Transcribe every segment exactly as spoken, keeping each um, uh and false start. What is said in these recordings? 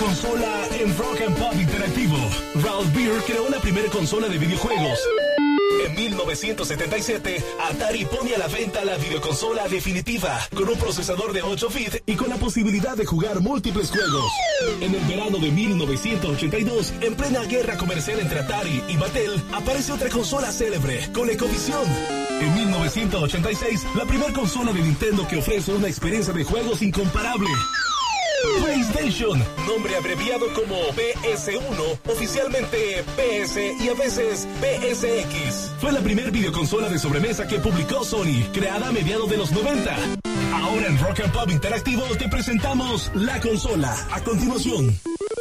consola en Rock and Pop Interactivo. Ralph Beer creó la primera consola de videojuegos. En mil novecientos setenta y siete, Atari pone a la venta la videoconsola definitiva, con un procesador de ocho bits y con la posibilidad de jugar múltiples juegos. En el verano de mil novecientos ochenta y dos, en plena guerra comercial entre Atari y Mattel, aparece otra consola célebre, ColecoVision. En mil novecientos ochenta y seis, la primera consola de Nintendo que ofrece una experiencia de juegos incomparable. PlayStation, nombre abreviado como P S uno, oficialmente P S y a veces P S X. Fue la primera videoconsola de sobremesa que publicó Sony, creada a mediados de los noventa. Ahora en Rock and Pop Interactivo te presentamos la consola. A continuación.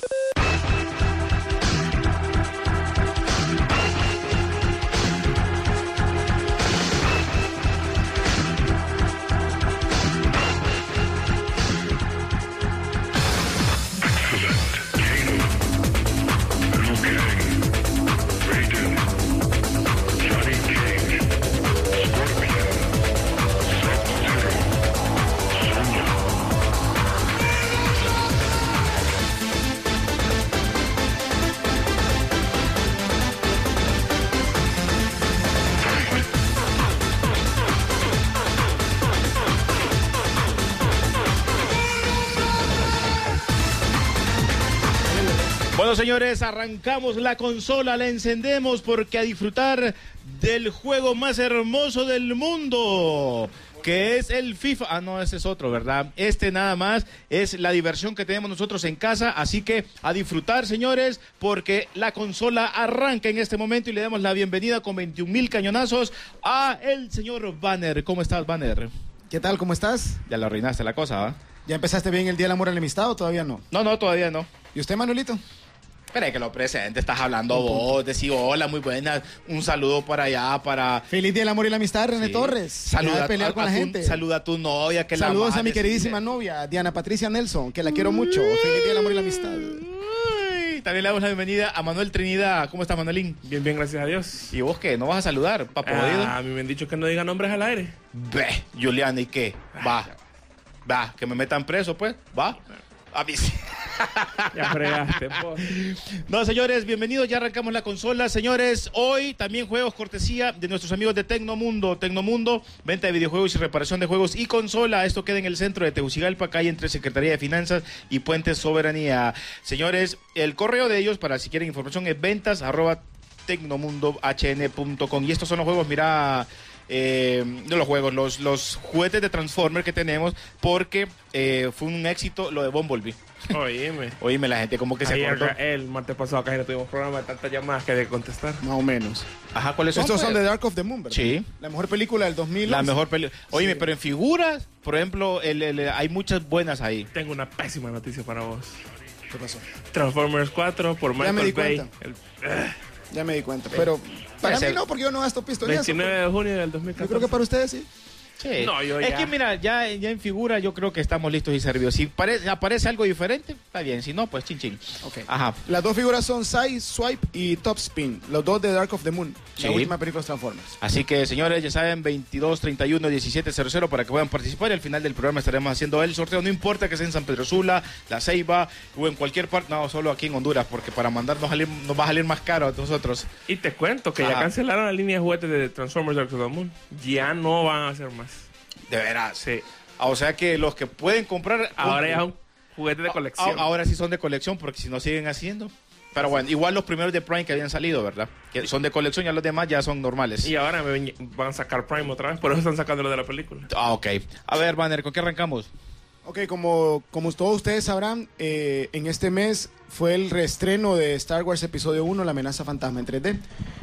Bueno, señores, arrancamos la consola, la encendemos porque a disfrutar del juego más hermoso del mundo, que es el FIFA. Ah, no, ese es otro, ¿verdad? Este nada más es la diversión que tenemos nosotros en casa, así que a disfrutar, señores, porque la consola arranca en este momento y le damos la bienvenida con veintiún mil cañonazos a el señor Banner. ¿Cómo estás, Banner? ¿Qué tal? ¿Cómo estás? Ya lo arruinaste la cosa, ¿va? ¿Ya empezaste bien el Día del Amor y la Amistad o todavía no? No, no, todavía no. ¿Y usted, Manuelito? Espera que lo presente, estás hablando vos, decís hola, muy buena, un saludo para allá, para... Feliz Día del Amor y la Amistad, René Sí. Torres. Saluda a pelear a, con a la tu, gente. Saluda a tu novia, que Saludos la a mi amas, queridísima decirle. novia, Diana Patricia Nelson, que la quiero mucho. Feliz Día del Amor y la Amistad. Uy, también le damos la bienvenida a Manuel Trinidad. ¿Cómo estás, Manuelín? Bien, bien, gracias a Dios. ¿Y vos qué? ¿No vas a saludar, papo jodido? Ah, a mí me han dicho que no diga nombres al aire. Ve, Juliana, ¿y qué? Va, va, que me metan preso, pues, va. A mí sí. Ya fregaste, vos. No, señores, bienvenidos, ya arrancamos la consola. Señores, hoy también juegos cortesía de nuestros amigos de Tecnomundo. Tecnomundo, venta de videojuegos y reparación de juegos y consola. Esto queda en el centro de Tegucigalpa, calle entre Secretaría de Finanzas y Puente Soberanía. Señores, el correo de ellos, para si quieren información, es ventas arroba tecnomundo h n punto com. Y estos son los juegos, mira... Eh, de los juegos, los, los juguetes de Transformers que tenemos, porque eh, fue un éxito lo de Bumblebee. Oíme. Oíme, la gente como que se Ayer, acordó. el martes pasado casi no tuvimos programa de tantas llamadas que hay que contestar. Más o menos. Ajá, ¿cuáles son? Estos pues? son de Dark of the Moon, ¿verdad? Sí. La mejor película del dos mil. La mejor película. Oíme, Sí. pero en figuras, por ejemplo, el, el- hay muchas buenas ahí. Tengo una pésima noticia para vos. ¿Qué pasó? Transformers cuatro por Ya me Michael di Bay. cuenta. El Ya me di cuenta. Pero para Ese- mí no, porque yo no gasto pistolazos. veintinueve de junio del dos mil Yo catorce. creo que para ustedes sí. Sí. No, yo es ya. que mira, ya, ya en figura yo creo que estamos listos y servidos. Si parece, aparece algo diferente, está bien. Si no, pues chin chin. Ok. Ajá. Las dos figuras son Side Swipe y Top Spin. Los dos de Dark of the Moon. Sí. La última película de Transformers. Así que, señores, ya saben, veintidós treinta y uno diecisiete cero cero para que puedan participar y al final del programa estaremos haciendo el sorteo. No importa que sea en San Pedro Sula, La Ceiba o en cualquier parte, no, solo aquí en Honduras, porque para mandarnos salir, nos va a salir más caro a nosotros. Y te cuento que Ajá. ya cancelaron la línea de juguetes de Transformers Dark of the Moon. Ya no van a hacer más. De veras. Sí. Ah, o sea que los que pueden comprar... Ahora compren. ya son juguetes de colección. A- ahora sí son de colección, porque si no siguen haciendo... Pero bueno, igual los primeros de Prime que habían salido, ¿verdad? Que son de colección, ya los demás ya son normales. Y ahora me ven- van a sacar Prime otra vez, por eso están sacando lo de la película. Ah, ok. A ver, Banner, ¿con qué arrancamos? Ok, como, como todos ustedes sabrán, eh, en este mes fue el reestreno de Star Wars Episodio uno, La Amenaza Fantasma en tres D.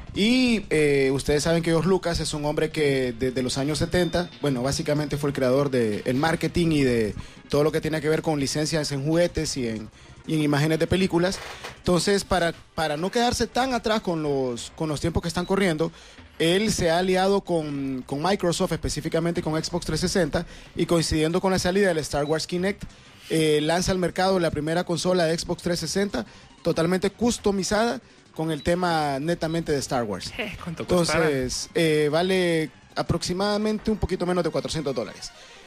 Y eh, ustedes saben que George Lucas es un hombre que desde los años setenta, bueno, básicamente fue el creador del marketing y de todo lo que tiene que ver con licencias en juguetes y en, y en imágenes de películas. Entonces, para, para no quedarse tan atrás con los, con los tiempos que están corriendo, él se ha aliado con, con Microsoft, específicamente con Xbox trescientos sesenta, y coincidiendo con la salida del Star Wars Kinect, eh, lanza al mercado la primera consola de Xbox trescientos sesenta, totalmente customizada, con el tema netamente de Star Wars. Eh, ¿Cuánto costará? Entonces, eh, vale aproximadamente un poquito menos de cuatrocientos dólares.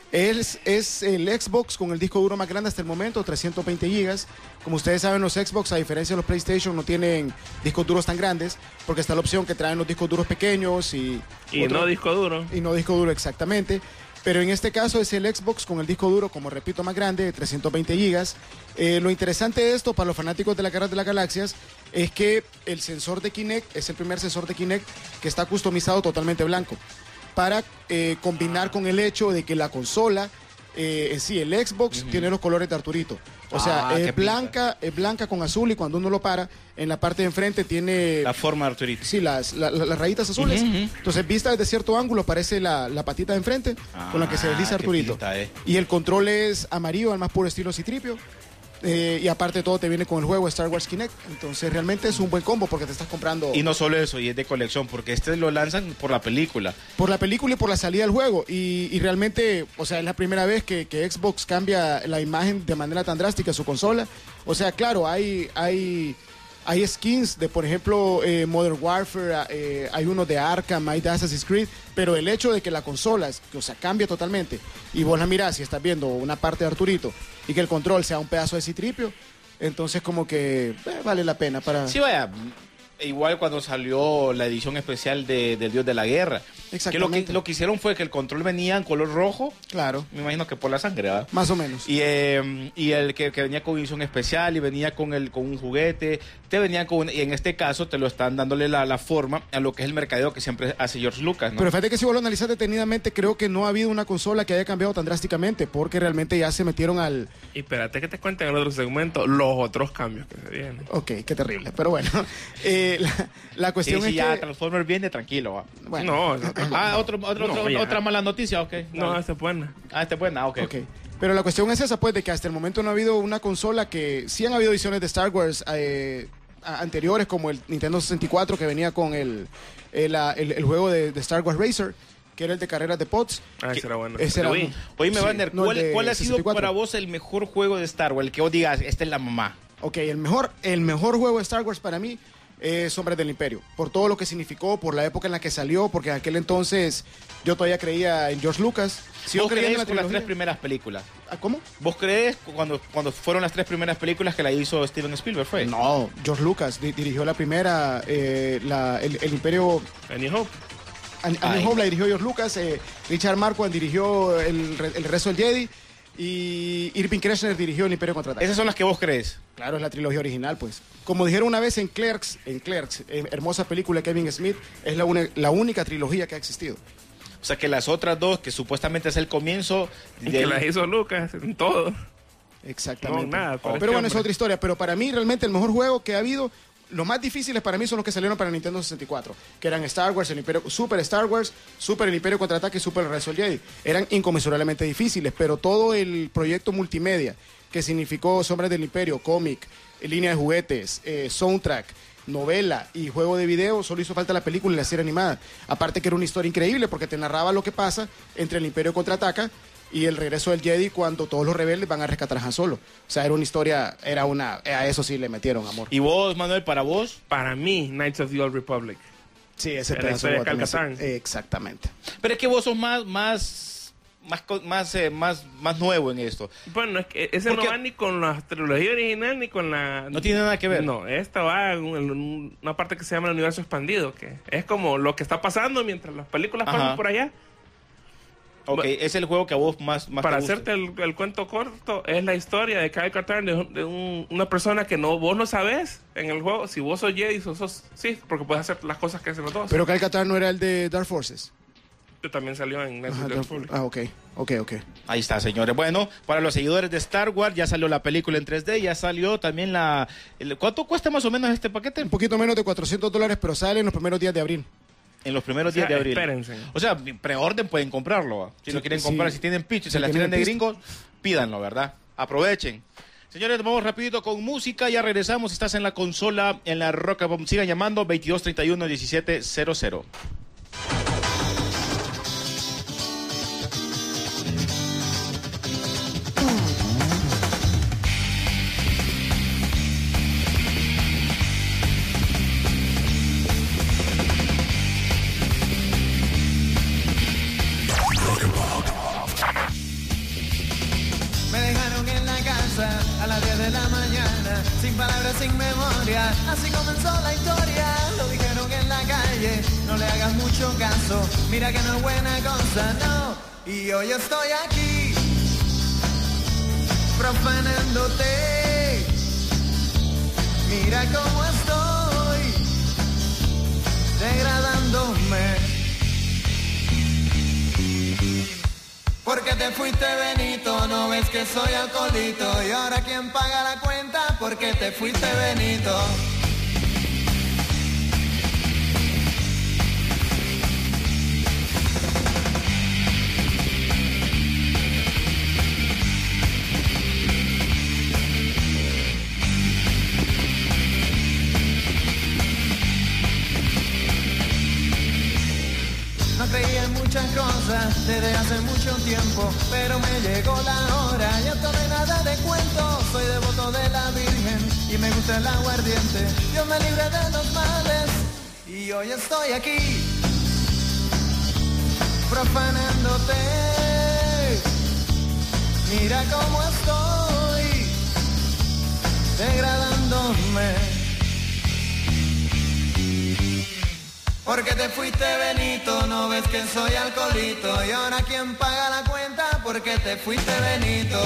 Es, es el Xbox con el disco duro más grande hasta el momento, trescientos veinte gigas. Como ustedes saben, los Xbox, a diferencia de los PlayStation, no tienen discos duros tan grandes, porque está la opción que traen los discos duros pequeños y... Y otro, no disco duro. Y no disco duro, exactamente. Pero en este caso es el Xbox con el disco duro, como repito, más grande, de trescientos veinte gigas. Eh, lo interesante de esto, para los fanáticos de la Guerra de las Galaxias, es que el sensor de Kinect es el primer sensor de Kinect que está customizado totalmente blanco, para eh, combinar con el hecho de que la consola, eh, en sí, el Xbox, uh-huh. tiene los colores de Arturito. O sea, Ah, es qué blanca, es blanca con azul, y cuando uno lo para, en la parte de enfrente tiene... La forma de Arturito. Sí, las, la- la- las rayitas azules. Ujú, ujú. Entonces, vista desde cierto ángulo, parece la, la patita de enfrente con la que se Ah, desliza qué Arturito. pinta, eh. Y el control es amarillo, al más puro estilo Citripio. Eh, y aparte de todo, te viene con el juego Star Wars Kinect. Entonces, realmente es un buen combo porque te estás comprando... Y no solo eso, y es de colección, porque este lo lanzan por la película. Por la película y por la salida del juego. Y, y realmente, o sea, es la primera vez que, que Xbox cambia la imagen de manera tan drástica su consola. O sea, claro, hay, hay, hay skins de, por ejemplo, eh, Modern Warfare, eh, hay uno de Arkham, hay de Assassin's Creed, pero el hecho de que la consola, o sea, cambia totalmente, y vos la mirás y estás viendo una parte de Arturito, y que el control sea un pedazo de Citripio, entonces como que eh, vale la pena para... Sí, vaya, igual cuando salió la edición especial de, del Dios de la Guerra. Que lo, que Exactamente. lo que hicieron fue que el control venía en color rojo, Claro, me imagino que por la sangre, ¿verdad? más o menos. Y, eh, y el que, que venía con edición especial y venía con el con un juguete, te venía con un- y en este caso te lo están dándole la, la forma a lo que es el mercadeo que siempre hace George Lucas, ¿no? Pero fíjate que si vos lo analizas detenidamente, creo que no ha habido una consola que haya cambiado tan drásticamente, porque realmente ya se metieron al... Y espérate que te cuenten en el otro segmento los otros cambios que se vienen. Ok, qué terrible. Pero bueno, eh, la, la Sí, cuestión sí, es ya que... Transformers viene tranquilo, ¿va? Bueno, No, es otra cosa. Ah, otro, otro, No, otro- ya. otra mala noticia, ok. No, Dale. esta es buena. Ah, este es buena, ok. ok. Pero la cuestión es esa, pues, de que hasta el momento no ha habido una consola que... Sí han habido ediciones de Star Wars eh, a- anteriores, como el Nintendo sesenta y cuatro, que venía con el, el, ah, el- el juego de, de Star Wars Racer, que era el de carreras de pods. Ah, ese era bueno. Ese era Lo vi. un- Oíme, Sí, Vander, no, el ¿cuál, de cuál ha sido sesenta y cuatro. para vos el mejor juego de Star Wars? El que vos digas, esta es la mamá. Ok, el mejor, el mejor juego de Star Wars para mí es Hombres del Imperio. Por todo lo que significó, por la época en la que salió, porque en aquel entonces yo todavía creía en George Lucas. Sigo ¿Vos creyendo crees en la con las tres trilogía. primeras películas? Ah, ¿Cómo? ¿Vos crees cuando, cuando fueron las tres primeras películas que la hizo Steven Spielberg? ¿Fue? No, George Lucas di- dirigió la primera, eh, la- el, el Imperio... A New Hope. A, a Ay. New Hope la dirigió George Lucas, eh, Richard Marquand dirigió el, re- el resto del Jedi, y Irving Kershner dirigió el Imperio Contraataca. Esas son las que vos crees. Claro, es la trilogía original, pues. Como dijeron una vez en Clerks, en Clerks, eh, hermosa película de Kevin Smith, es la, uni- la única trilogía que ha existido. O sea que las otras dos, que supuestamente es el comienzo Y de que las hizo Lucas en todo. Exactamente. No, nada, para Pero este bueno, es hombre. otra historia. Pero para mí, realmente, el mejor juego que ha habido, los más difíciles para mí son los que salieron para Nintendo sesenta y cuatro, que eran Star Wars, el Imperio, Super Star Wars, Super el Imperio Contraataque y Super el Resto del Jedi. Eran inconmensurablemente difíciles, pero todo el proyecto multimedia que significó Sombras del Imperio, cómic, eh, línea de juguetes, eh, soundtrack, novela y juego de video, solo hizo falta la película y la serie animada. Aparte que era una historia increíble porque te narraba lo que pasa entre el Imperio Contraataca y el regreso del Jedi cuando todos los rebeldes van a rescatar a Han Solo. O sea, era una historia, era una... A eso sí le metieron amor. Y vos, Manuel, para vos. Para mí, Knights of the Old Republic. Sí, ese Era pedazo la de historia de Guatemala, Calcatán. sí. Exactamente. Pero es que vos sos más, más, más, co- más, eh, más, más nuevo en esto. Bueno, es que ese Porque- no va ni con la trilogía original ni con la... No tiene nada que ver. No, esta va en un- en una parte que se llama el universo expandido, que es como lo que está pasando mientras las películas Ajá. pasan por allá. Ok, Bueno, es el juego que a vos más, más Para te gusta. hacerte el, el cuento corto, es la historia de Kyle Katarn, de, un- de un- una persona que no vos no sabés en el juego. Si vos sos Jedi, sos, sos- sí, porque puedes hacer las cosas que hacen los dos. Pero Calcatar no era el de Dark Forces. Que también salió en Knights Ajá, of the Dark- Republic. ah, ok, ok, ok. Ahí está, señores. Bueno, para los seguidores de Star Wars, ya salió la película en tres D, ya salió también la... el- ¿Cuánto cuesta más o menos este paquete? Un poquito menos de cuatrocientos dólares, pero sale en los primeros días de abril. En los primeros O sea, días de abril. espérense. O sea, preorden pueden comprarlo. ¿va? Si Sí, lo quieren sí. comprar, si tienen picho y se Si la tienen tienen de pisto. gringos, pídanlo, ¿verdad? Aprovechen. Señores, vamos rapidito con música, ya regresamos. Estás en la consola, en la Roca Bomb. Sigan llamando veintidós treinta y uno diecisiete cero cero. de la mañana, sin palabras, sin memoria, así comenzó la historia. Lo dijeron en la calle, no le hagas mucho caso, mira que no es buena cosa, no. Y hoy estoy aquí, profanándote. Mira cómo estoy, degradándome. Porque te fuiste, Benito, no ves que soy alcoholito. Y ahora quién paga la cuenta, porque te fuiste, Benito. No creía en muchas cosas desde hace mucho tiempo, pero me llegó la hora, ya tomé nada de cuento. Soy devoto de la Virgen y me gusta el aguardiente. Dios me libre de los males y hoy estoy aquí, profanándote. Mira cómo estoy, degradándome. Porque te fuiste, Benito, no ves que soy alcoholito. Y ahora quién paga la cuenta, porque te fuiste, Benito.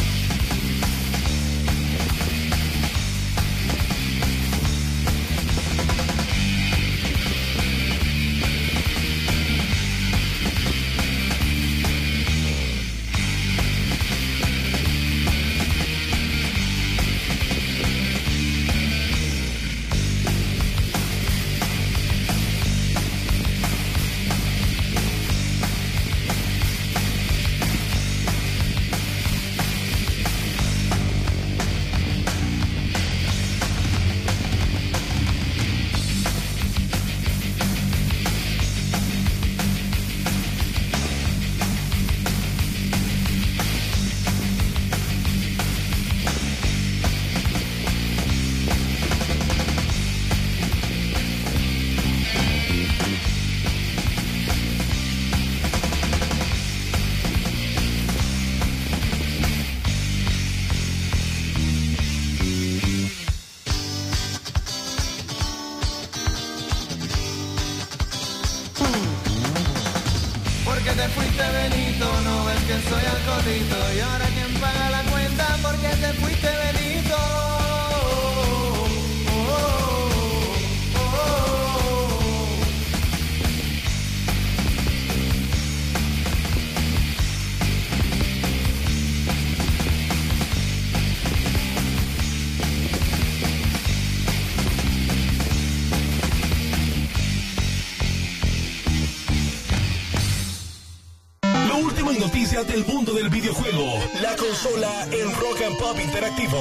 Porque te fuiste, Benito, no ves que soy alcoholito. Y ahora quién paga la cuenta, porque te fuiste, Benito. Oh, oh, oh, oh. Noticias del mundo del videojuego. La consola en Rock and Pop Interactivo.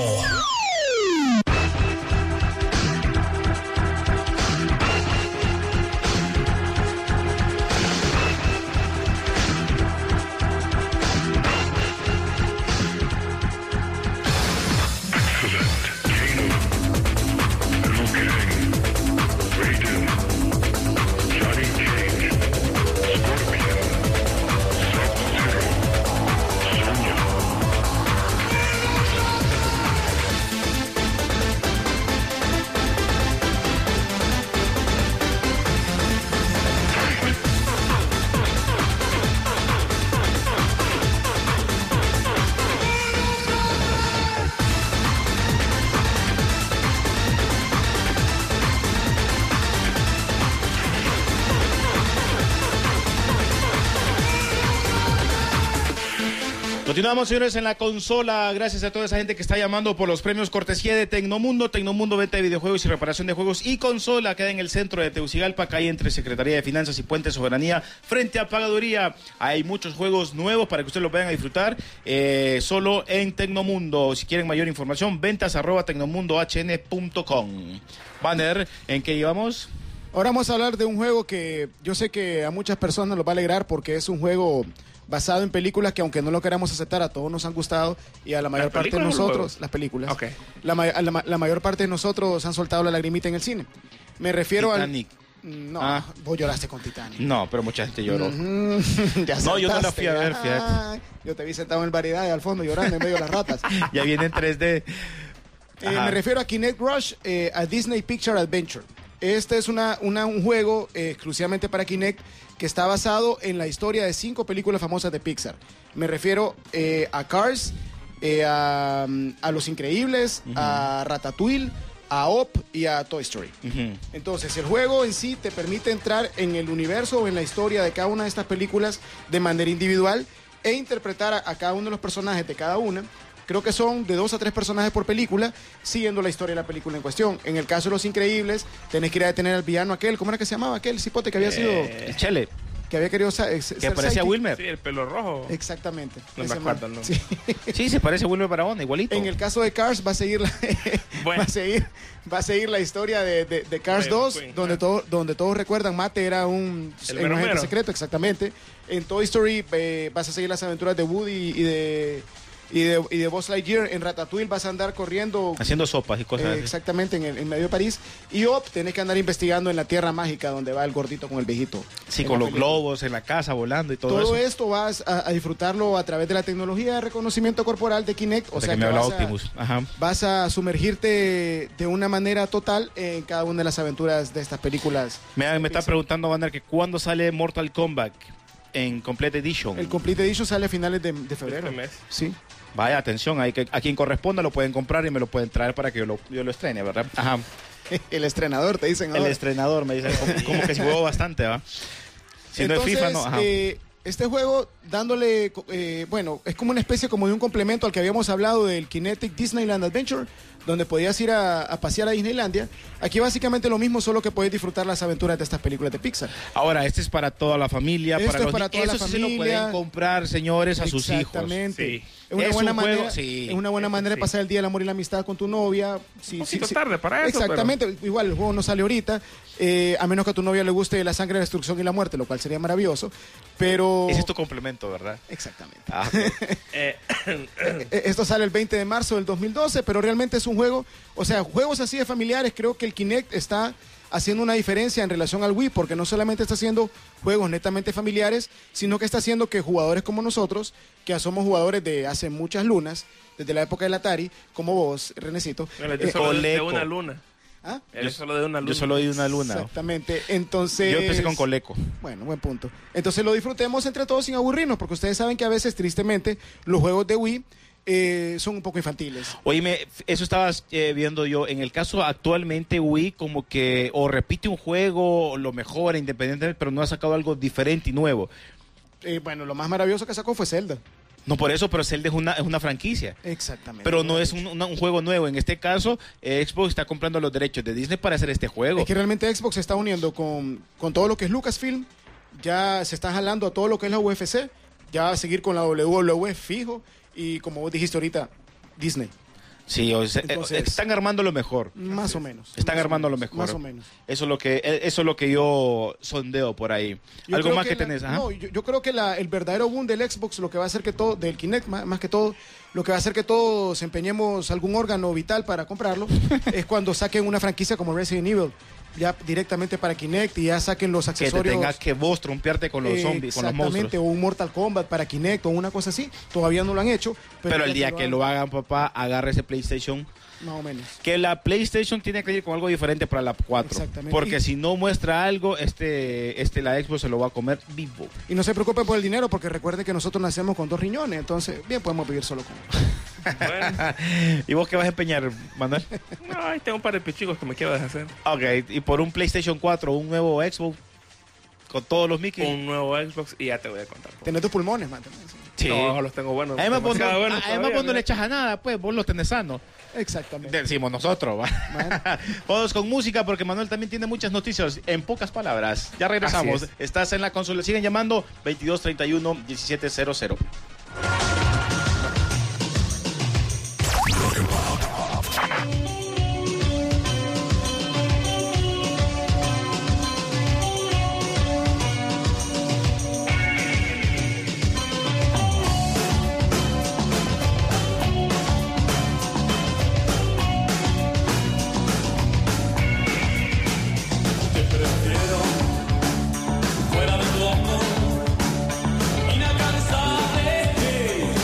Continuamos, señores, en la consola. Gracias a toda esa gente que está llamando por los premios cortesía de Tecnomundo. Tecnomundo, venta de videojuegos y reparación de juegos y consola. Queda en el centro de Tegucigalpa, calle entre Secretaría de Finanzas y Puente Soberanía, frente a Pagaduría. Hay muchos juegos nuevos para que ustedes lo vayan a disfrutar, eh, solo en Tecnomundo. Si quieren mayor información, ventas arroba tecnomundo h n punto com. Banner, ¿en qué íbamos? Ahora vamos a hablar de un juego que yo sé que a muchas personas los va a alegrar porque es un juego basado en películas que, aunque no lo queramos aceptar, a todos nos han gustado y a la mayor parte de nosotros, las películas, okay. la, la, la mayor parte de nosotros han soltado la lagrimita en el cine. Me refiero Titanic. al... No, ah. vos lloraste con Titanic. No, pero mucha gente lloró. Mm-hmm. Ya no, yo no la fui a ver, fíjate. Yo te vi sentado en variedad al fondo llorando en medio de las ratas. Ya viene en tres D. Eh, me refiero a Kinect Rush, eh, a Disney Picture Adventure. Este es una, una, un juego eh, exclusivamente para Kinect que está basado en la historia de cinco películas famosas de Pixar. Me refiero eh, a Cars, eh, a, a Los Increíbles, uh-huh. a Ratatouille, a Up y a Toy Story. Uh-huh. Entonces, el juego en sí te permite entrar en el universo o en la historia de cada una de estas películas de manera individual e interpretar a, a cada uno de los personajes de cada una. Creo que son de dos a tres personajes por película, siguiendo la historia de la película en cuestión. En el caso de Los Increíbles, tenés que ir a detener al villano aquel. ¿Cómo era que se llamaba aquel cipote que había sido? Eh, Chele. Que había querido ser, ser que parecía Wilmer. Sí, el pelo rojo. Exactamente. No me acuerdo, ¿no? Sí. sí, se parece a Wilmer Barahona, igualito. En el caso de Cars va a seguir la, bueno. va a seguir, va a seguir la historia de, de, de Cars bueno, dos, Queen, donde, ah. todo, donde todos recuerdan, Mate era un, un agente secreto, exactamente. En Toy Story eh, vas a seguir las aventuras de Woody y de... Y de, y de Buzz Lightyear. En Ratatouille vas a andar corriendo haciendo sopas y cosas eh, así. Exactamente, en, el, en medio de París. Y Up, tenés que andar investigando en la tierra mágica donde va el gordito con el viejito. Sí, con los película. globos en la casa volando y todo, todo eso. Todo esto vas a, a disfrutarlo a través de la tecnología de reconocimiento corporal de Kinect. O, o sea, que, que me vas, Optimus. A, Ajá. vas a sumergirte de una manera total en cada una de las aventuras de estas películas. Me, me está preguntando, Wander, que cuándo sale Mortal Kombat en Complete Edition. El Complete Edition sale a finales de, de febrero. Este mes. Sí. Vaya, atención, hay que, a quien corresponda lo pueden comprar y me lo pueden traer para que yo lo, yo lo estrene, ¿verdad? Ajá. El estrenador, te dicen ahora. El estrenador, me dicen, como, como que si juego bastante, ¿va? Si Entonces, no es FIFA, no. Ajá. Eh, este juego, dándole, eh, bueno, es como una especie como de un complemento al que habíamos hablado del Kinetic Disneyland Adventure, donde podías ir a, a pasear a Disneylandia. Aquí básicamente lo mismo, solo que puedes disfrutar las aventuras de estas películas de Pixar. Ahora, este es para toda la familia. Esto para es los para toda la Eso familia. Sí se lo pueden comprar, señores, a sus hijos. Exactamente. Sí. Es una es buena un manera, juego, sí. es una buena manera sí. de pasar el día del amor y la amistad con tu novia. Sí, Un poquito sí, tarde sí. para eso. Exactamente. Pero... Igual el juego no sale ahorita, eh, a menos que a tu novia le guste la sangre, la destrucción y la muerte, lo cual sería maravilloso. Pero ese es tu complemento, ¿verdad? Exactamente. Ah, okay. eh, Esto sale el veinte de marzo del dos mil doce, pero realmente es un juego, o sea, juegos así de familiares. Creo que el Kinect está haciendo una diferencia en relación al Wii, porque no solamente está haciendo juegos netamente familiares, sino que está haciendo que jugadores como nosotros, que somos jugadores de hace muchas lunas, desde la época del Atari, como vos, Renecito. Bueno, yo eh, solo de, de Coleco. una luna. ¿Ah? Yo solo de una luna. Yo solo di una luna. Exactamente. Entonces. Yo empecé con Coleco. Bueno, buen punto. Entonces lo disfrutemos entre todos sin aburrirnos, porque ustedes saben que a veces, tristemente, los juegos de Wii eh, son un poco infantiles. Oíme, eso estabas eh, viendo yo. En el caso actualmente, Wii como que o repite un juego, o lo mejora independientemente, pero no ha sacado algo diferente y nuevo. Eh, bueno, lo más maravilloso que sacó fue Zelda. No, por eso, pero Zelda es una, es una franquicia. Exactamente. Pero no es un, una, un juego nuevo. En este caso, eh, Xbox está comprando los derechos de Disney para hacer este juego. Es que realmente Xbox se está uniendo con, con todo lo que es Lucasfilm. Ya se está jalando a todo lo que es la U F C. Ya va a seguir con la W W E fijo. Y como vos dijiste ahorita, Disney. Sí, o sea, Entonces, están armando lo mejor. Más o menos. Están más armando o menos, lo mejor. Más o menos. Eso es lo que, eso es lo que yo sondeo por ahí. Yo ¿Algo creo más que, la- tenés? Ajá. No, yo, yo creo que la- el verdadero boom del Xbox, lo que va a hacer que todo, del Kinect más, más que todo, lo que va a hacer que todos empeñemos algún órgano vital para comprarlo, es cuando saquen una franquicia como Resident Evil, ya directamente para Kinect y ya saquen los Que te accesorios. tengas que vos trompearte con los eh, zombies, con los exactamente, monstruos. o un Mortal Kombat para Kinect o una cosa así. Todavía no lo han hecho. Pero, Pero el ya día que lo hagan, papá, agarre ese PlayStation. Más o menos. Que la PlayStation tiene que ir con algo diferente para la cuatro. Exactamente. Porque Y- si no muestra algo, este, este la Xbox se lo va a comer vivo. Y no se preocupen por el dinero, porque recuerden que nosotros nacemos con dos riñones, entonces bien podemos vivir solo con uno. Bueno, ¿Y vos qué vas a empeñar, Manuel? no, ahí tengo un par de pichicos que me quiero deshacer. Ok, y por un PlayStation cuatro, un nuevo Xbox con todos los Mickey. Un nuevo Xbox y ya te voy a contar. Tenés tus pulmones, man. también, sí. Sí. No, los tengo buenos. Además, vos no, demasiado buenos además todavía, vos no le mira. echas a nada, pues vos los tenés sanos. Exactamente. Decimos nosotros, ¿va? Bueno. Vamos con música porque Manuel también tiene muchas noticias. En pocas palabras, ya regresamos. Así es. Estás en la consola. Siguen llamando veintidós treinta y uno diecisiete cero cero. Te prefiero fuera de tu amor inalcanzable.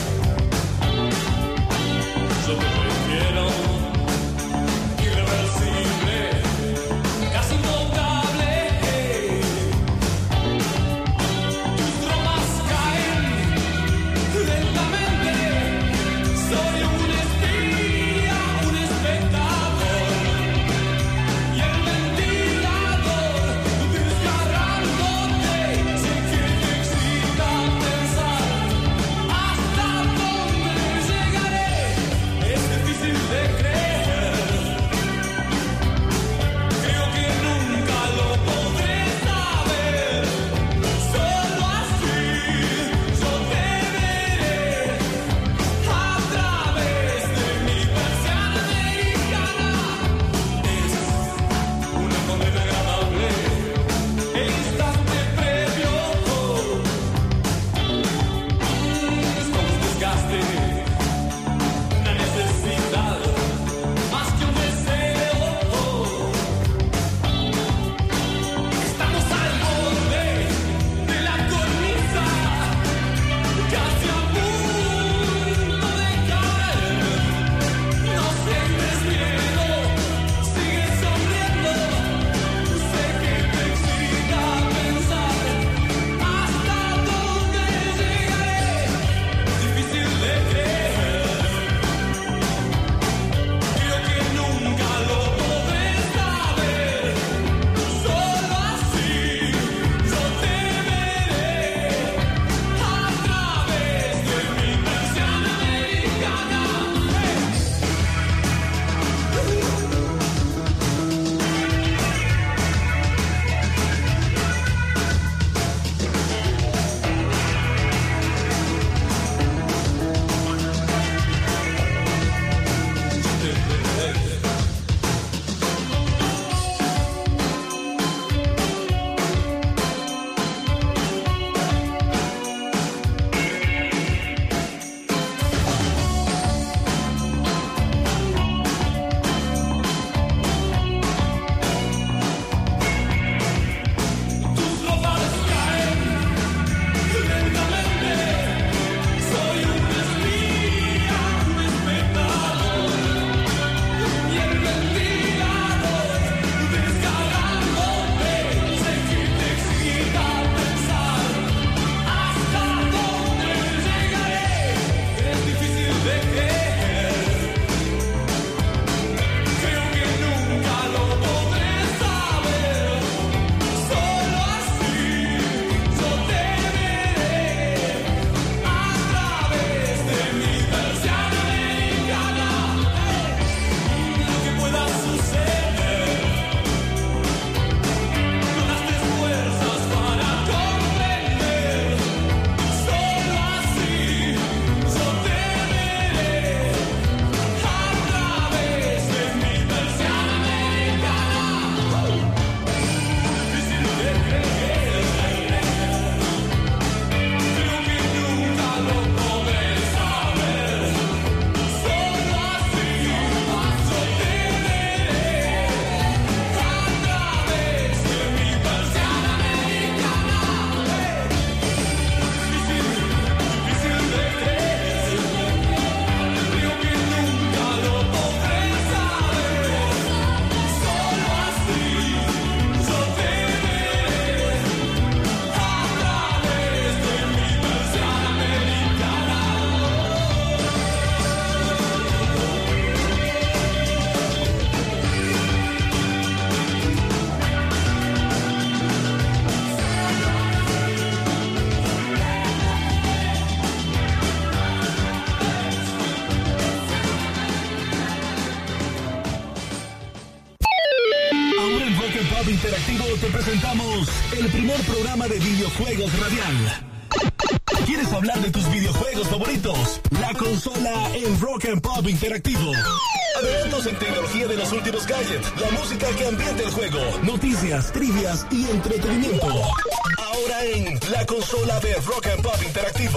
te presentamos el primer programa de videojuegos radial. ¿Quieres hablar de tus videojuegos favoritos? La consola en Rock and Pop Interactivo. Adelantos en tecnología de los últimos gadgets, la música que ambienta el juego, noticias, trivias y entretenimiento. Ahora en la consola de Rock and Pop Interactivo.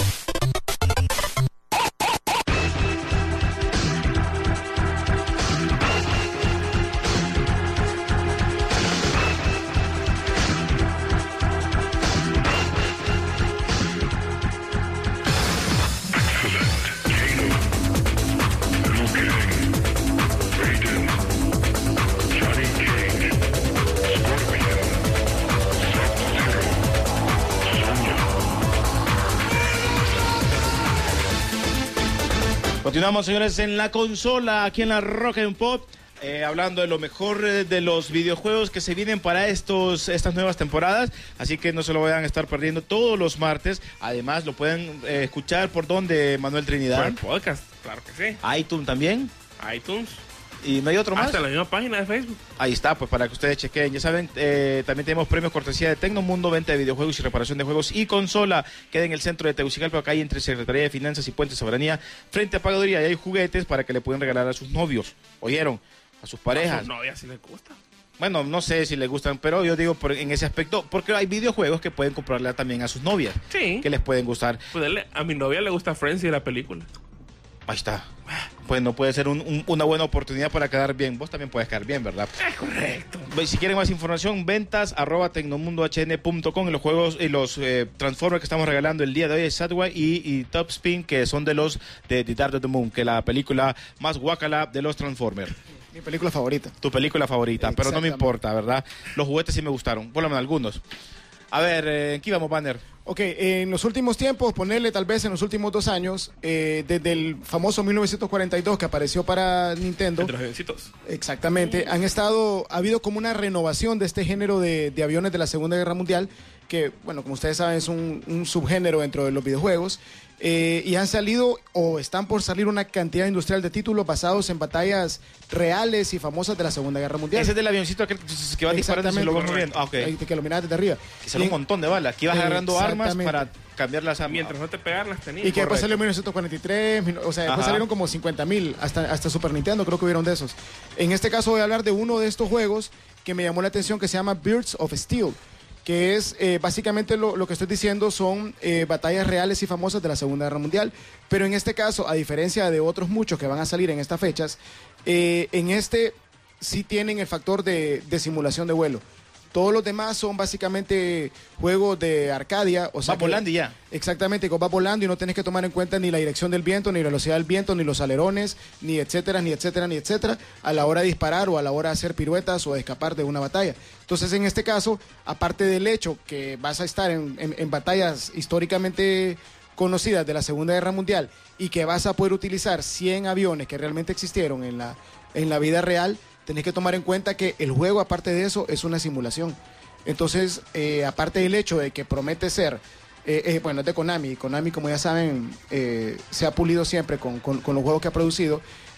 Continuamos, señores, en la consola, aquí en la Rock and Pop, eh, hablando de lo mejor eh, de los videojuegos que se vienen para estos estas nuevas temporadas, así que no se lo vayan a estar perdiendo todos los martes. Además, lo pueden eh, escuchar por donde, Manuel Trinidad. Por podcast, claro que sí. iTunes también. iTunes. ¿Y no hay otro más? Hasta la misma página de Facebook. Ahí está, pues para que ustedes chequen. Ya saben, eh, también tenemos premios cortesía de Tecnomundo, venta de videojuegos y reparación de juegos y consola. Queda en el centro de Tegucigalpa, acá hay entre Secretaría de Finanzas y Puente Soberanía, frente a Pagaduría. Y hay juguetes para que le pueden regalar a sus novios. ¿Oyeron? A sus parejas. A sus novias si les gusta. Bueno, no sé si les gustan, pero yo digo por, en ese aspecto, porque hay videojuegos que pueden comprarle también a sus novias. Sí. Que les pueden gustar. Pues dale, a mi novia le gusta Friends y la película. Ahí está. Bueno, puede ser un, un, una buena oportunidad para quedar bien. Vos también puedes quedar bien, ¿verdad? Es correcto. Si quieren más información, ventas arroba tecnomundo h n punto com. Y los juegos y los eh, Transformers que estamos regalando el día de hoy es Sadway y, y Top Spin, que son de los de The Dark of the Moon, que es la película más guacala de los Transformers. Mi película favorita. Tu película favorita, pero no me importa, ¿verdad? Los juguetes sí me gustaron, por lo menos algunos. A ver, eh, ¿en qué vamos, Banner? Ok, en los últimos tiempos, ponerle tal vez en los últimos dos años, eh, desde el famoso mil novecientos cuarenta y dos que apareció para Nintendo. Entre los avioncitos. Exactamente, han estado, ha habido como una renovación de este género de, de aviones de la Segunda Guerra Mundial, que, bueno, como ustedes saben, es un, un subgénero dentro de los videojuegos. Eh, y han salido o están por salir una cantidad industrial de títulos basados en batallas reales y famosas de la Segunda Guerra Mundial. Ese es del avioncito aquel que va disparando y se lo va moviendo. Ah, ok. Ahí te- que lo miras desde arriba. Que sale un montón de balas. Que ibas agarrando armas Exactamente. para cambiar las armas. Mientras no te pegan las tenías. Y que después Correcto. salió en mil novecientos cuarenta y tres, mil- o sea, después Ajá. salieron como cincuenta mil, hasta, hasta Super Nintendo creo que hubieron de esos. En este caso voy a hablar de uno de estos juegos que me llamó la atención, que se llama Birds of Steel, que es eh, básicamente lo, lo que estoy diciendo son eh, batallas reales y famosas de la Segunda Guerra Mundial, pero en este caso, a diferencia de otros muchos que van a salir en estas fechas, eh, en este sí tienen el factor de, de simulación de vuelo. Todos los demás son básicamente juegos de Arcadia. O sea Va que- volando y ya. Exactamente, que vas volando y no tenés que tomar en cuenta ni la dirección del viento, ni la velocidad del viento, ni los alerones, ni etcétera, ni etcétera, ni etcétera, a la hora de disparar o a la hora de hacer piruetas o de escapar de una batalla. Entonces, en este caso, aparte del hecho que vas a estar en, en- en batallas históricamente conocidas de la Segunda Guerra Mundial y que vas a poder utilizar cien aviones que realmente existieron en la, en la vida real, tenés que tomar en cuenta que el juego, aparte de eso, es una simulación. Entonces, eh, aparte del hecho de que promete ser, eh, eh, bueno, es de Konami, y Konami, como ya saben, eh, se ha pulido siempre con, con- con los juegos que ha producido,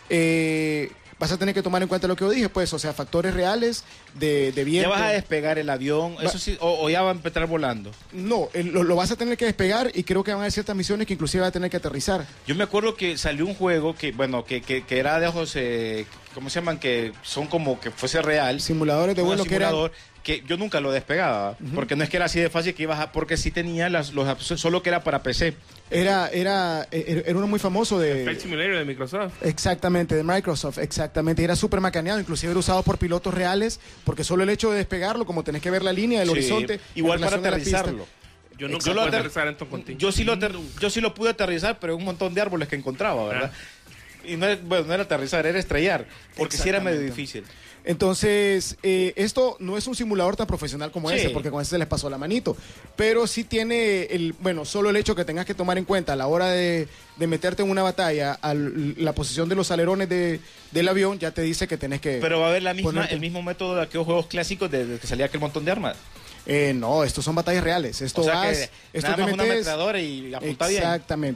eh, vas a tener que tomar en cuenta lo que yo dije, pues, o sea, factores reales de, de Ya viento. vas a despegar el avión, Va- eso sí, o, o ya va a empezar volando. No, el- lo, lo vas a tener que despegar y creo que van a haber ciertas misiones que inclusive vas a tener que aterrizar. Yo me acuerdo que salió un juego que, bueno, que, que, que era de ojos, eh, ¿cómo se llaman? Que son como que fuese real. Simuladores de Un vuelo que eran... simulador que yo nunca lo despegaba, porque no es que era así de fácil que ibas a, porque sí tenía las, los opciones, solo que era para P C. Era, era, era era uno muy famoso de... Flight Simulator de Microsoft. Exactamente, de Microsoft, exactamente. Y era súper macaneado, inclusive era usado por pilotos reales, porque solo el hecho de despegarlo, como tenés que ver la línea del Sí, horizonte... igual en para relación a la pista. aterrizarlo. Yo nunca Yo lo pude ater- aterrizar en Toncontín. Yo sí lo ater- yo sí lo pude aterrizar, pero en un montón de árboles que encontraba, ¿verdad? Y no, es- bueno, no era aterrizar, era estrellar, porque sí era medio Exactamente. difícil. Entonces, eh, esto no es un simulador tan profesional como Sí. ese, porque con ese se les pasó la manito. Pero sí tiene, el bueno, solo el hecho que tengas que tomar en cuenta a la hora de, de meterte en una batalla, al- la posición de los alerones de, del avión, ya te dice que tenés que... Pero va a haber la misma, ponerte- el mismo método de aquellos juegos clásicos de, de que salía aquel montón de armas. Eh, no, estos son batallas reales. Esto O sea vas, que esto nada te más una metes- ametralladora y apunta bien. Exactamente.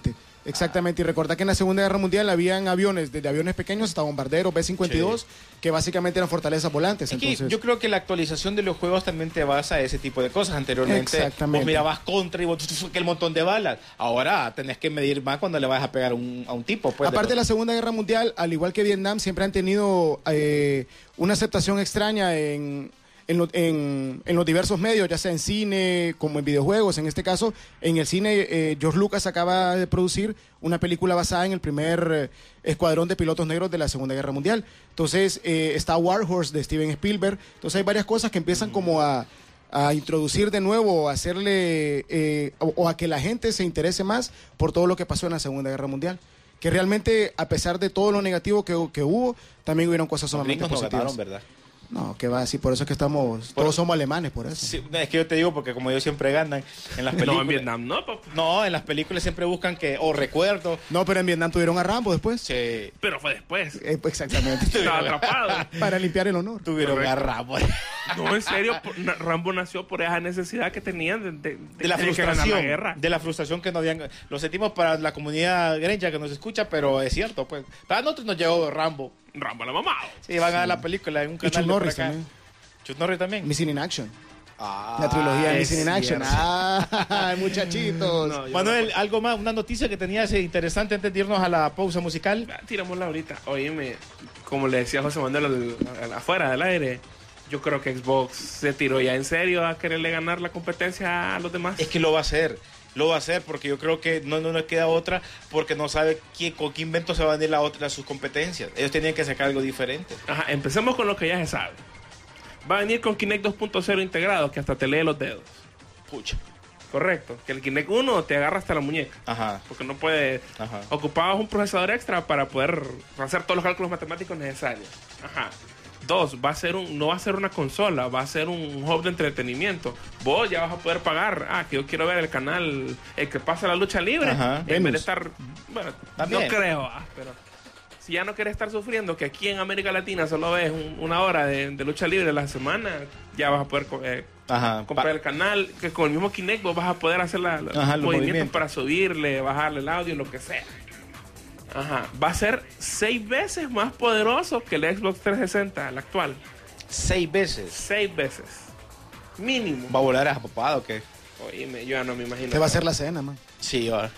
Exactamente, y recordá que en la Segunda Guerra Mundial habían aviones, desde aviones pequeños hasta bombarderos B cincuenta y dos, sí. que básicamente eran fortalezas volantes. Es entonces... que yo creo que la actualización de los juegos también te basa a ese tipo de cosas. Anteriormente vos mirabas contra y vos que el montón de balas. Ahora tenés que medir más cuando le vas a pegar un, a un tipo. Pues, Aparte de, de la Segunda Guerra Mundial, al igual que Vietnam, siempre han tenido eh, una aceptación extraña en... En, lo, en, en los diversos medios, ya sea en cine, como en videojuegos. En este caso, en el cine, eh, George Lucas acaba de producir una película basada en el primer eh, escuadrón de pilotos negros de la Segunda Guerra Mundial. Entonces, eh, está War Horse de Steven Spielberg. Entonces, hay varias cosas que empiezan como a, a introducir de nuevo, a hacerle, eh, o, o a que la gente se interese más por todo lo que pasó en la Segunda Guerra Mundial. Que realmente, a pesar de todo lo negativo que, que hubo, también hubieron cosas sumamente positivas. No ganaron, ¿verdad? No, que va así, por eso es que estamos, por, todos somos alemanes, por eso. Sí, es que yo te digo, porque como ellos siempre ganan en las películas. No, en Vietnam no, papá. No, en las películas siempre buscan que, o recuerdo. No, pero en Vietnam tuvieron a Rambo después. Sí. Pero fue después. Eh, exactamente. Estaba atrapado. Para limpiar el honor. Tuvieron Correcto. a Rambo. No, en serio, Rambo nació por esa necesidad que tenían de, de, de, de la frustración. la guerra. De la frustración que no habían. Lo sentimos para la comunidad gringa que nos escucha, pero es cierto, pues. Para nosotros nos llegó Rambo. Rambo la mamá. Sí, van a ver la película en un canal. Y Chuck Norris también. Chuck Norris también. Missing in Action. Ah, la trilogía de Missing in Action. Cierto. Ah, muchachitos. No, Manuel, no algo más, una noticia que tenías interesante antes de irnos a la pausa musical. Tirámosla ahorita. Oíme, como le decía José Manuel al, al, afuera del aire, yo creo que Xbox se tiró ya en serio a quererle ganar la competencia a los demás. Es que lo va a hacer. Lo va a hacer porque yo creo que no, no nos queda otra, porque no sabe qué, con qué invento se van a venir la otra, sus competencias. Ellos tenían que sacar algo diferente. Ajá, empecemos con lo que ya se sabe. Va a venir con Kinect dos punto cero integrado, que hasta te lee los dedos. Pucha. Correcto. Que el Kinect uno te agarra hasta la muñeca. Ajá. Porque no puede... Ajá. Ocupabas un procesador extra para poder hacer todos los cálculos matemáticos necesarios. Ajá. Dos, va a ser un, no va a ser una consola, va a ser un hub de entretenimiento. Vos ya vas a poder pagar. Ah, que yo quiero ver el canal, el que pasa la lucha libre. Ajá. En vez de estar... Bueno, también. No creo, ah, pero... Si ya no quieres estar sufriendo que aquí en América Latina solo ves un, una hora de, de lucha libre a la semana, ya vas a poder eh, Ajá, comprar pa- el canal, que con el mismo Kinect vos vas a poder hacer la, la, Ajá, los los movimientos movimientos. para subirle, bajarle el audio, lo que sea. Ajá. Va a ser seis veces más poderoso que el Xbox trescientos sesenta, el actual. Seis veces. Seis vees. Mínimo. ¿Va a volar a papado o qué? Oíme, yo ya no me imagino. Te va a hacer la cena, man. Sí, ahora.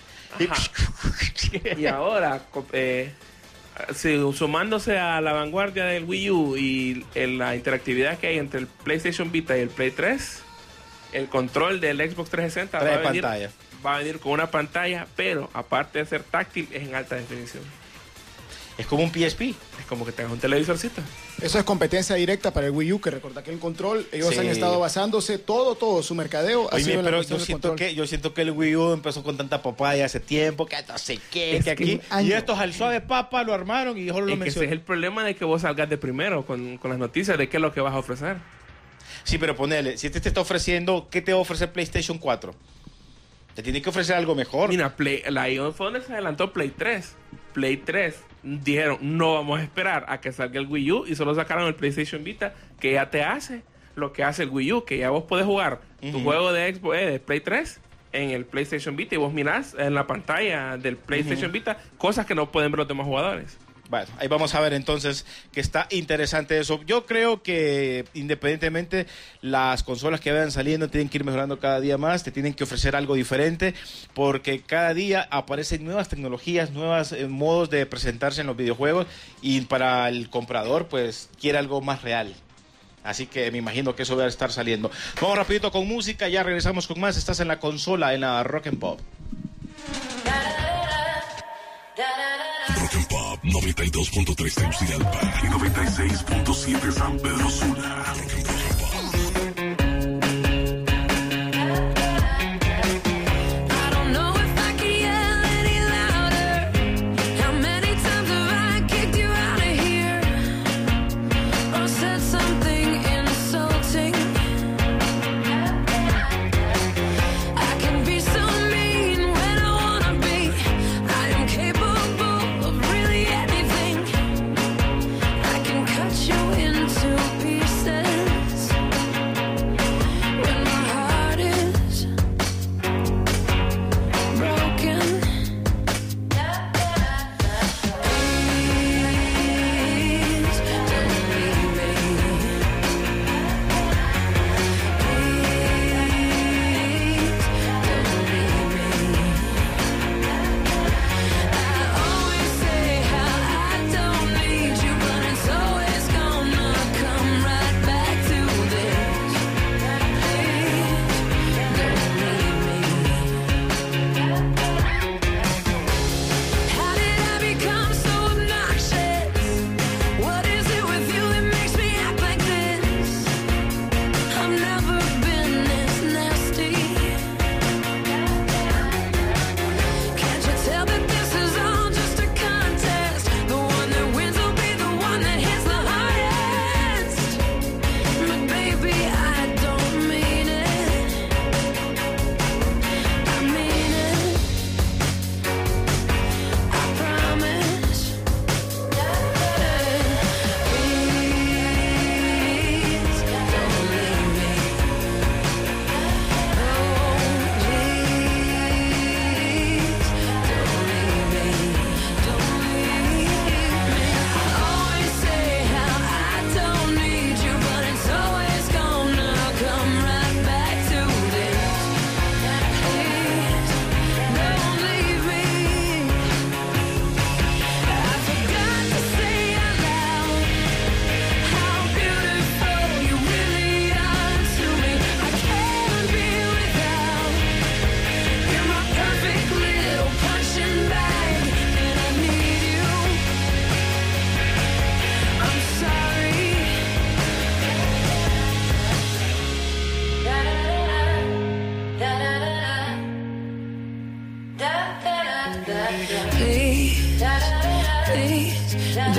Y ahora, eh, sí, sumándose a la vanguardia del Wii U y en la interactividad que hay entre el PlayStation Vita y el Play tres, el control del Xbox trescientos sesenta Trae va a, venir, pantalla. va a venir con una pantalla, pero aparte de ser táctil, es en alta definición. Es como un P S P. Es como que tengas un televisorcito. Eso es competencia directa para el Wii U, que recordá que el control, ellos Sí. han estado basándose, todo, todo, su mercadeo ha Oye, sido en la pero cuestión yo del siento, control. que, yo siento que el Wii U empezó con tanta papaya hace tiempo, que no sé qué, Es que que aquí. un año. Y estos al suave papa lo armaron y solo lo Es que ese mencioné. es el problema de que vos salgas de primero con, con las noticias de qué es lo que vas a ofrecer. Sí, pero ponele, si este te está ofreciendo, ¿qué te va a ofrecer PlayStation cuatro? Te tiene que ofrecer algo mejor. Mira, Play, la I O fue donde se adelantó Play tres. Play tres dijeron, no vamos a esperar a que salga el Wii U y solo sacaron el PlayStation Vita, que ya te hace lo que hace el Wii U, que ya vos podés jugar tu Ujú. juego de Xbox, eh, de Play tres en el PlayStation Vita y vos mirás en la pantalla del PlayStation Ujú. Vita cosas que no pueden ver los demás jugadores. Bueno, ahí vamos a ver entonces que está interesante eso. Yo creo que independientemente las consolas que vayan saliendo tienen que ir mejorando cada día más, te tienen que ofrecer algo diferente porque cada día aparecen nuevas tecnologías, nuevos eh, modos de presentarse en los videojuegos y para el comprador pues quiere algo más real. Así que me imagino que eso va a estar saliendo. Vamos rapidito con música, ya regresamos con más. Estás en la consola, en la Rock and Pop. Rock and Pop noventa y dos punto tres Tegucigalpa y noventa y seis punto siete San Pedro Sula. Rock and Pop. I don't know if I could yell any louder. How many times have I kicked you out of here or said something insulting? I can be so mean when I wanna be. I am capable of really anything. I can cut you into pieces.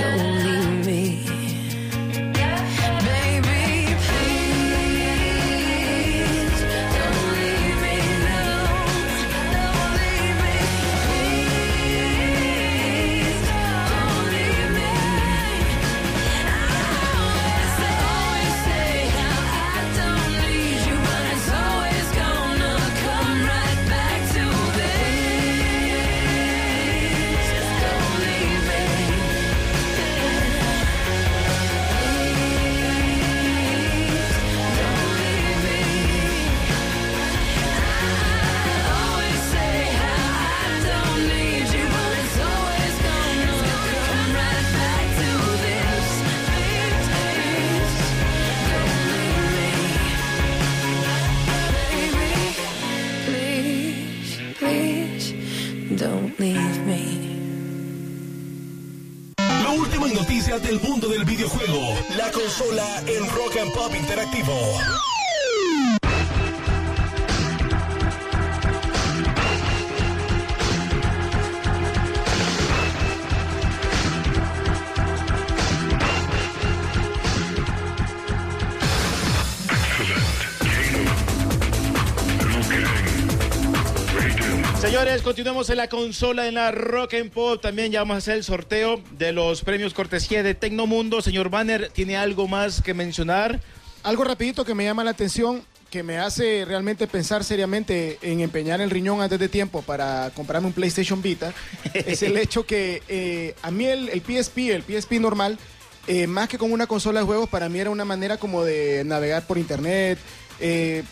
don't leave me. Baby, please, don't leave me, no, don't leave me. Please, don't leave me. I always say, always say how I don't need you, but it's always gonna come right back to this. Don't leave me. Don't leave me. Lo último en noticias del mundo del videojuego. La consola en Rock and Pop Interactivo. Señores, continuemos en la consola en la Rock and Pop. También ya vamos a hacer el sorteo de los premios cortesía de Tecnomundo. Señor Banner, ¿tiene algo más que mencionar? Algo rapidito que me llama la atención, que me hace realmente pensar seriamente en empeñar el riñón antes de tiempo para comprarme un PlayStation Vita, es el hecho que eh, a mí el, el P S P, el P S P normal, eh, más que como una consola de juegos, para mí era una manera como de navegar por internet. Eh,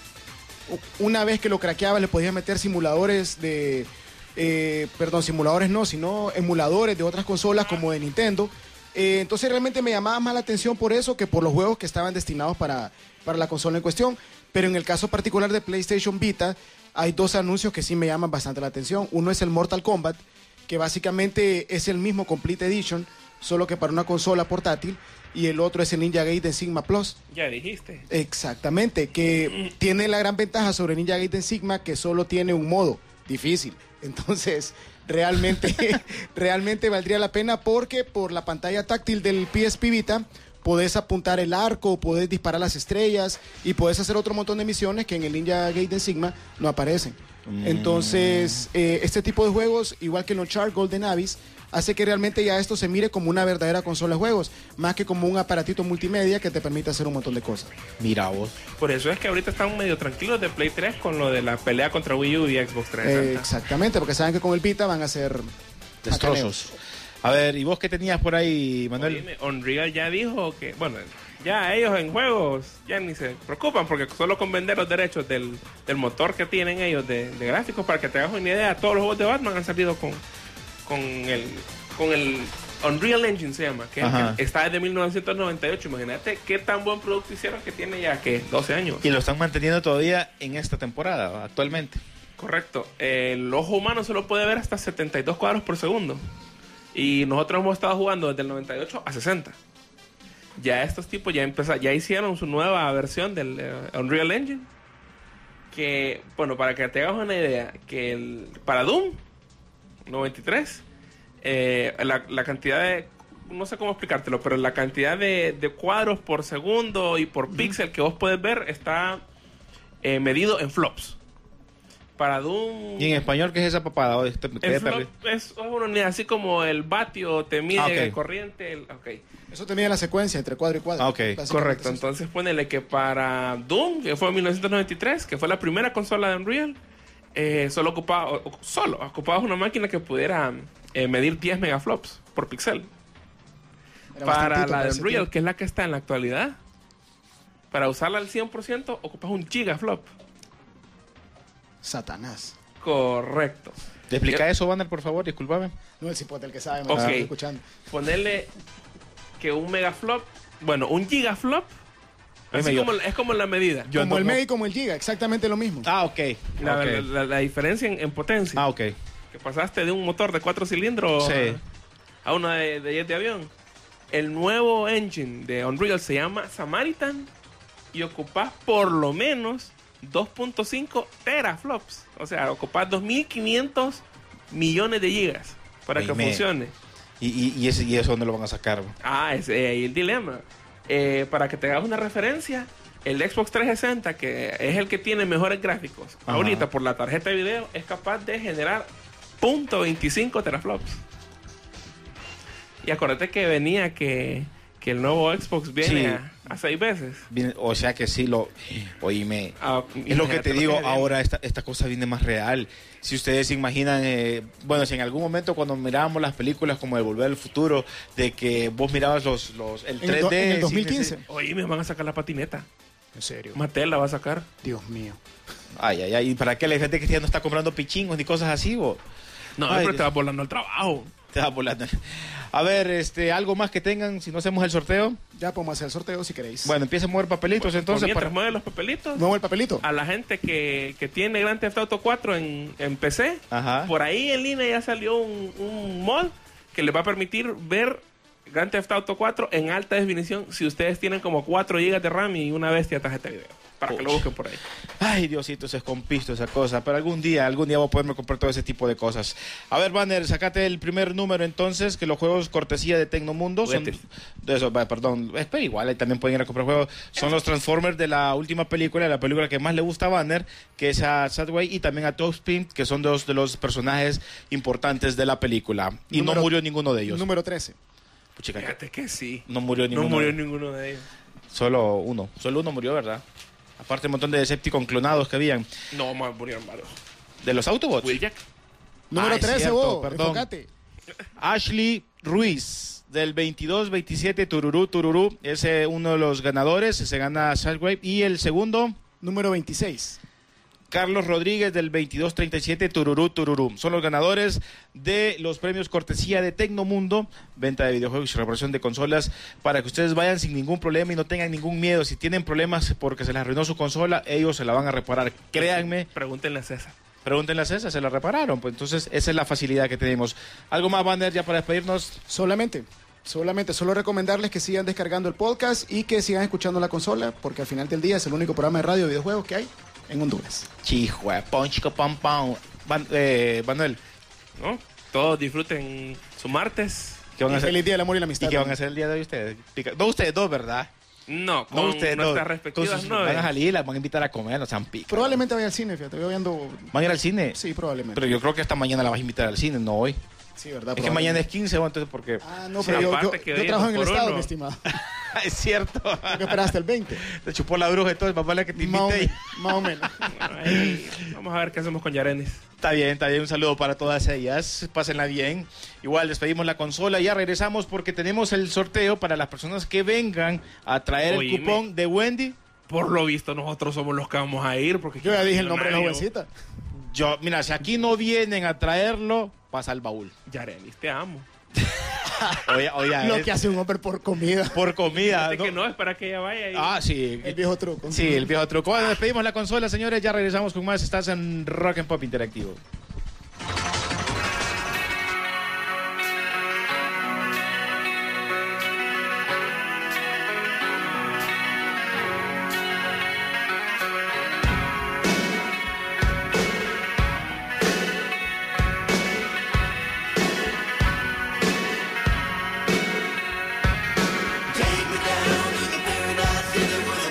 una vez que lo craqueaba le podía meter simuladores de... Eh, perdón, simuladores no, sino emuladores de otras consolas como de Nintendo. Eh, entonces realmente me llamaba más la atención por eso que por los juegos que estaban destinados para, para la consola en cuestión. Pero en el caso particular de PlayStation Vita, hay dos anuncios que sí me llaman bastante la atención. Uno es el Mortal Kombat, que básicamente es el mismo Complete Edition, solo que para una consola portátil. Y el otro es el Ninja Gaiden Sigma Plus. Ya dijiste. Exactamente, que tiene la gran ventaja sobre Ninja Gaiden Sigma que solo tiene un modo difícil. Entonces, realmente, realmente valdría la pena porque por la pantalla táctil del P S P Vita podés apuntar el arco, podés disparar las estrellas y podés hacer otro montón de misiones que en el Ninja Gaiden Sigma no aparecen. Mm. Entonces, eh, este tipo de juegos, igual que en los Char Golden Abyss, hace que realmente ya esto se mire como una verdadera consola de juegos, más que como un aparatito multimedia que te permite hacer un montón de cosas. Mira vos. Por eso es que ahorita están medio tranquilos de Play tres con lo de la pelea contra Wii U y Xbox trescientos sesenta. Eh, exactamente, porque saben que con el Vita van a ser destrozos. A ver, ¿y vos qué tenías por ahí, Manuel? Oíme, Unreal ya dijo que, bueno, ya ellos en juegos ya ni se preocupan porque solo con vender los derechos del, del motor que tienen ellos de, de gráficos, para que te hagas una idea, todos los juegos de Batman han salido con con el con el Unreal Engine, se llama, que, que está desde mil novecientos noventa y ocho. Imagínate qué tan buen producto hicieron, que tiene ya que doce años. Y lo están manteniendo todavía en esta temporada, actualmente. Correcto. El ojo humano solo puede ver hasta setenta y dos cuadros por segundo. Y nosotros hemos estado jugando desde el noventa y ocho a sesenta. Ya estos tipos ya empezaron, ya hicieron su nueva versión del uh, Unreal Engine. Que, bueno, para que te hagas una idea, que el, para Doom noventa y tres, eh, la, la cantidad de, no sé cómo explicártelo, pero la cantidad de, de cuadros por segundo y por uh-huh. píxel que vos puedes ver está eh, medido en flops. Para Doom... ¿Y en español qué es esa papada? Este, el flop es, es una unidad, así como el vatio te mide ah, okay. el corriente. El, okay. Eso te mide la secuencia entre cuadro y cuadro. Ah, okay. Correcto, entonces ponele que para Doom, que fue en mil novecientos noventa y tres, que fue la primera consola de Unreal, eh, solo ocupaba solo ocupabas una máquina que pudiera eh, medir diez megaflops por píxel. Para la de Unreal, tiempo. Que es la que está en la actualidad, para usarla al cien por ciento ocupas un gigaflop. Satanás. Correcto. ¿Te explica Yo... eso, Banner, por favor? Discúlpame. No, el cipote, el que sabe. Ok. Escuchando. Ponerle que un megaflop, bueno, un gigaflop, así como, es como la medida. Yo como no, el mega y como el giga, exactamente lo mismo. Ah, ok. La, okay. la, la, la diferencia en, en potencia. Ah, ok. Que pasaste de un motor de cuatro cilindros sí. a, a uno de, de jet de avión. El nuevo engine de Unreal se llama Samaritan y ocupas por lo menos dos punto cinco teraflops. O sea, ocupas dos mil quinientos millones de gigas para Ay, que me. funcione. ¿Y, y, y, ese, y eso dónde lo van a sacar? Ah, es eh, ahí el dilema. Eh, para que te hagas una referencia, el Xbox trescientos sesenta, que es el que tiene mejores gráficos, Ajá. ahorita por la tarjeta de video, es capaz de generar punto veinticinco teraflops. Y acuérdate que venía que, que el nuevo Xbox viene Sí. a, a seis veces. Viene- o sea que sí, lo... Oíme, Ah, es lo que te imagínate digo, que viene. ahora esta, esta cosa viene más real. Si ustedes se imaginan, eh, bueno, si en algún momento cuando mirábamos las películas como de Volver al Futuro, de que vos mirabas los, los el En el tres do- D... en el sin dos mil quince. ese- Oye, me van a sacar la patineta. En serio. Mattel la va a sacar. Dios mío. Ay, ay, ay, ¿y para qué la gente que ya no está comprando pichingos ni cosas así, vos? No, Ay, pero Dios. te vas volando al trabajo. Te vas volando. A ver, este, algo más que tengan, si no hacemos el sorteo. Ya podemos hacer el sorteo si queréis. Bueno, empieza a mover papelitos entonces. Mientras Para... mueve los papelitos, ¿Muevo el papelito? a la gente que, que tiene Grand Theft Auto cuatro en, en P C, Ajá. por ahí en línea ya salió un, un mod que les va a permitir ver Grand Theft Auto cuatro en alta definición si ustedes tienen como cuatro gigas de RAM y una bestia de tarjeta de video. Para que lo Uch. busquen por ahí. Ay, Diosito, se es compisto esa cosa. Pero algún día, algún día voy a poderme comprar todo ese tipo de cosas. A ver, Banner, sacate el primer número entonces, que los juegos cortesía de Tecnomundo son... Juguetes. De eso, va, perdón, es, pero igual ahí también pueden ir a comprar juegos. Son los Transformers de la última película, la película que más le gusta a Banner, que es a Sadway y también a Toadspin, que son dos de los personajes importantes de la película. Y Número- no murió ninguno de ellos. Número trece. Puchica, Fíjate que sí. no murió ninguno. No murió ninguno de ellos. Solo uno. Solo uno murió, ¿verdad? Aparte un montón de Decepticon clonados que habían. No, más murieron varios. De los Autobots. Wheeljack. Número Ah, es trece, cierto, vos. perdón. Enfócate. Ashley Ruiz, del veintidós veintisiete Tururú Tururú. Es eh, uno de los ganadores. Se gana Shadwave. Y el segundo, Número veintiséis. Carlos Rodríguez, del veintidós treinta y siete Tururú Tururú. Son los ganadores de los premios cortesía de Tecnomundo, venta de videojuegos y reparación de consolas, para que ustedes vayan sin ningún problema y no tengan ningún miedo. Si tienen problemas porque se les arruinó su consola, ellos se la van a reparar. Créanme, Pregúntenle a César. pregúntenle a César, se la repararon. Pues entonces esa es la facilidad que tenemos. ¿Algo más, Banner, ya para despedirnos? Solamente. Solamente, solo recomendarles que sigan descargando el podcast y que sigan escuchando la consola, porque al final del día es el único programa de radio de videojuegos que hay en Honduras. Chihua, ponchico, pam, pam. Van- eh, Manuel, ¿No? Todos disfruten su martes. ¿qué van a Y hacer? feliz día del amor y la ¿Y amistad. qué van a hacer el día de hoy ustedes? Pica- No, ustedes dos, ¿verdad? No, con No, ustedes nuestras dos. respectivas Entonces, nueve. van a salir, las van a invitar a comer, no sean picas. Probablemente vaya al cine, fíjate. Voy viendo. ¿Van a ir al cine? Sí, probablemente. Pero yo creo que hasta mañana la vas a invitar al cine, no hoy. Sí, ¿verdad? Es que mañana es quince, ¿o? Entonces, ¿por qué? Ah, no, Sí, pero yo, aparte yo- que yo hoy trabajo es en el por estado, uno. mi estimado. Es cierto. Tengo que esperar hasta el veinte. Te chupó la bruja, entonces, papá, la que te Más o, invite. men- más o menos. Ahí, vamos a ver qué hacemos con Yarenis. Está bien, está bien. Un saludo para todas ellas. Pásenla bien. Igual despedimos la consola. Ya regresamos porque tenemos el sorteo para las personas que vengan a traer Oíme. el cupón de Wendy. Por lo visto, nosotros somos los que vamos a ir. Porque Yo ya dije el nombre de la millonario. jovencita. Yo, mira, si aquí no vienen a traerlo, pasa al baúl. Yarenis, te amo. Oye, oye, Lo es que hace un hombre por comida. por comida. Fíjate ¿no? que no, es para que ella vaya. Y... Ah, sí. El viejo truco. Sí, el viejo truco. Bueno, despedimos la consola, señores. Ya regresamos con más. Estás en Rock and Pop Interactivo.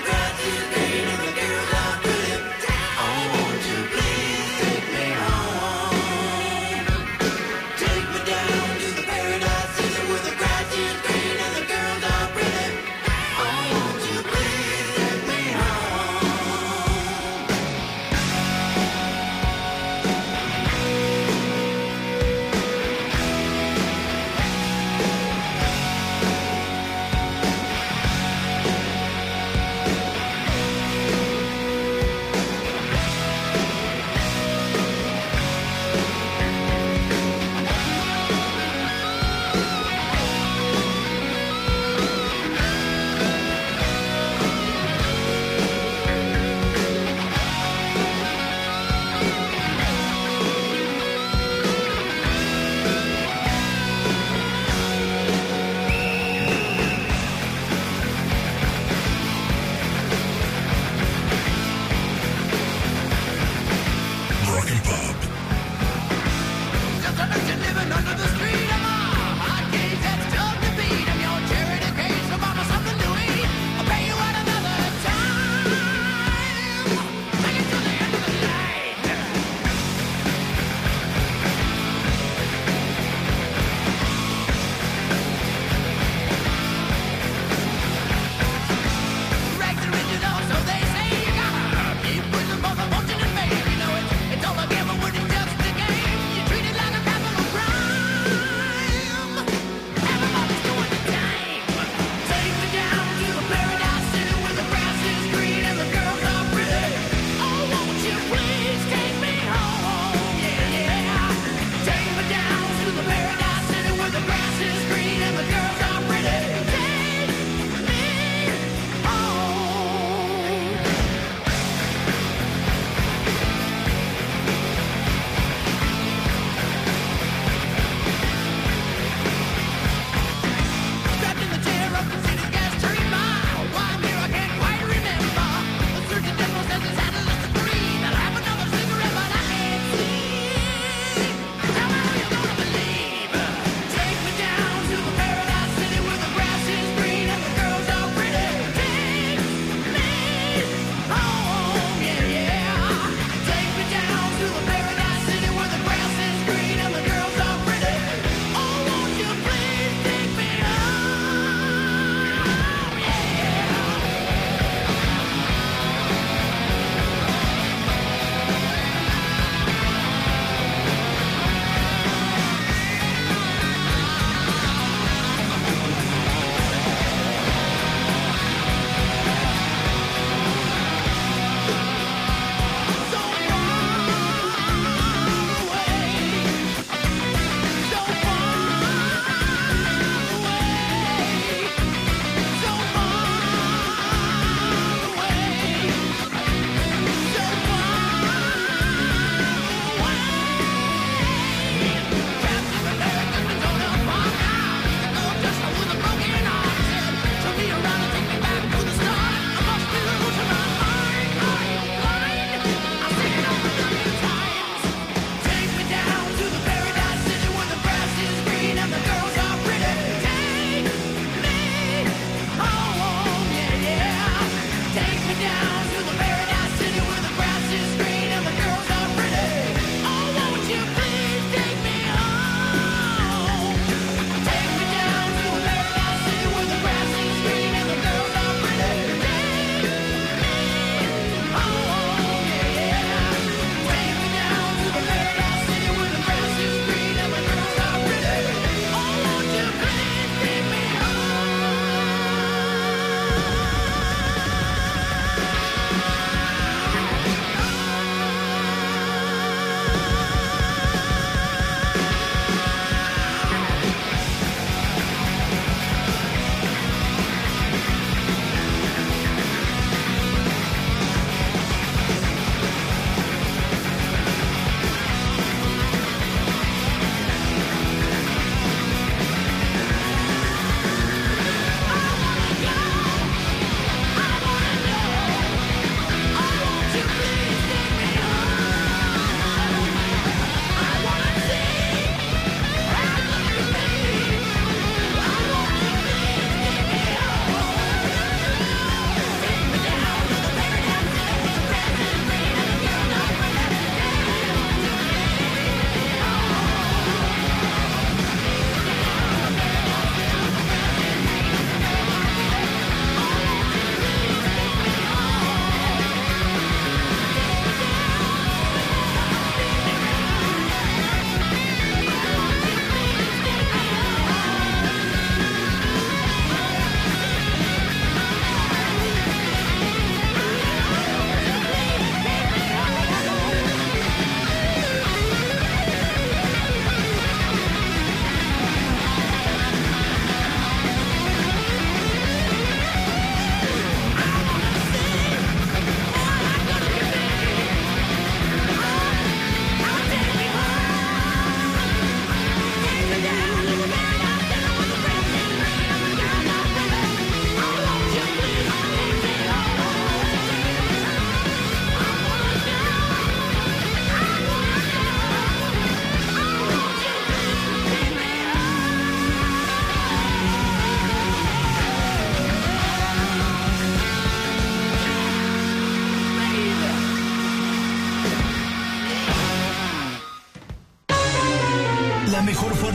Take me home.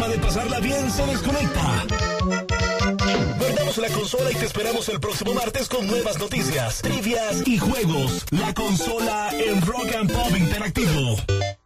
forma de pasarla bien se desconecta. Guardamos la consola y te esperamos el próximo martes con nuevas noticias, trivias y juegos. La consola en Rock and Pop Interactivo.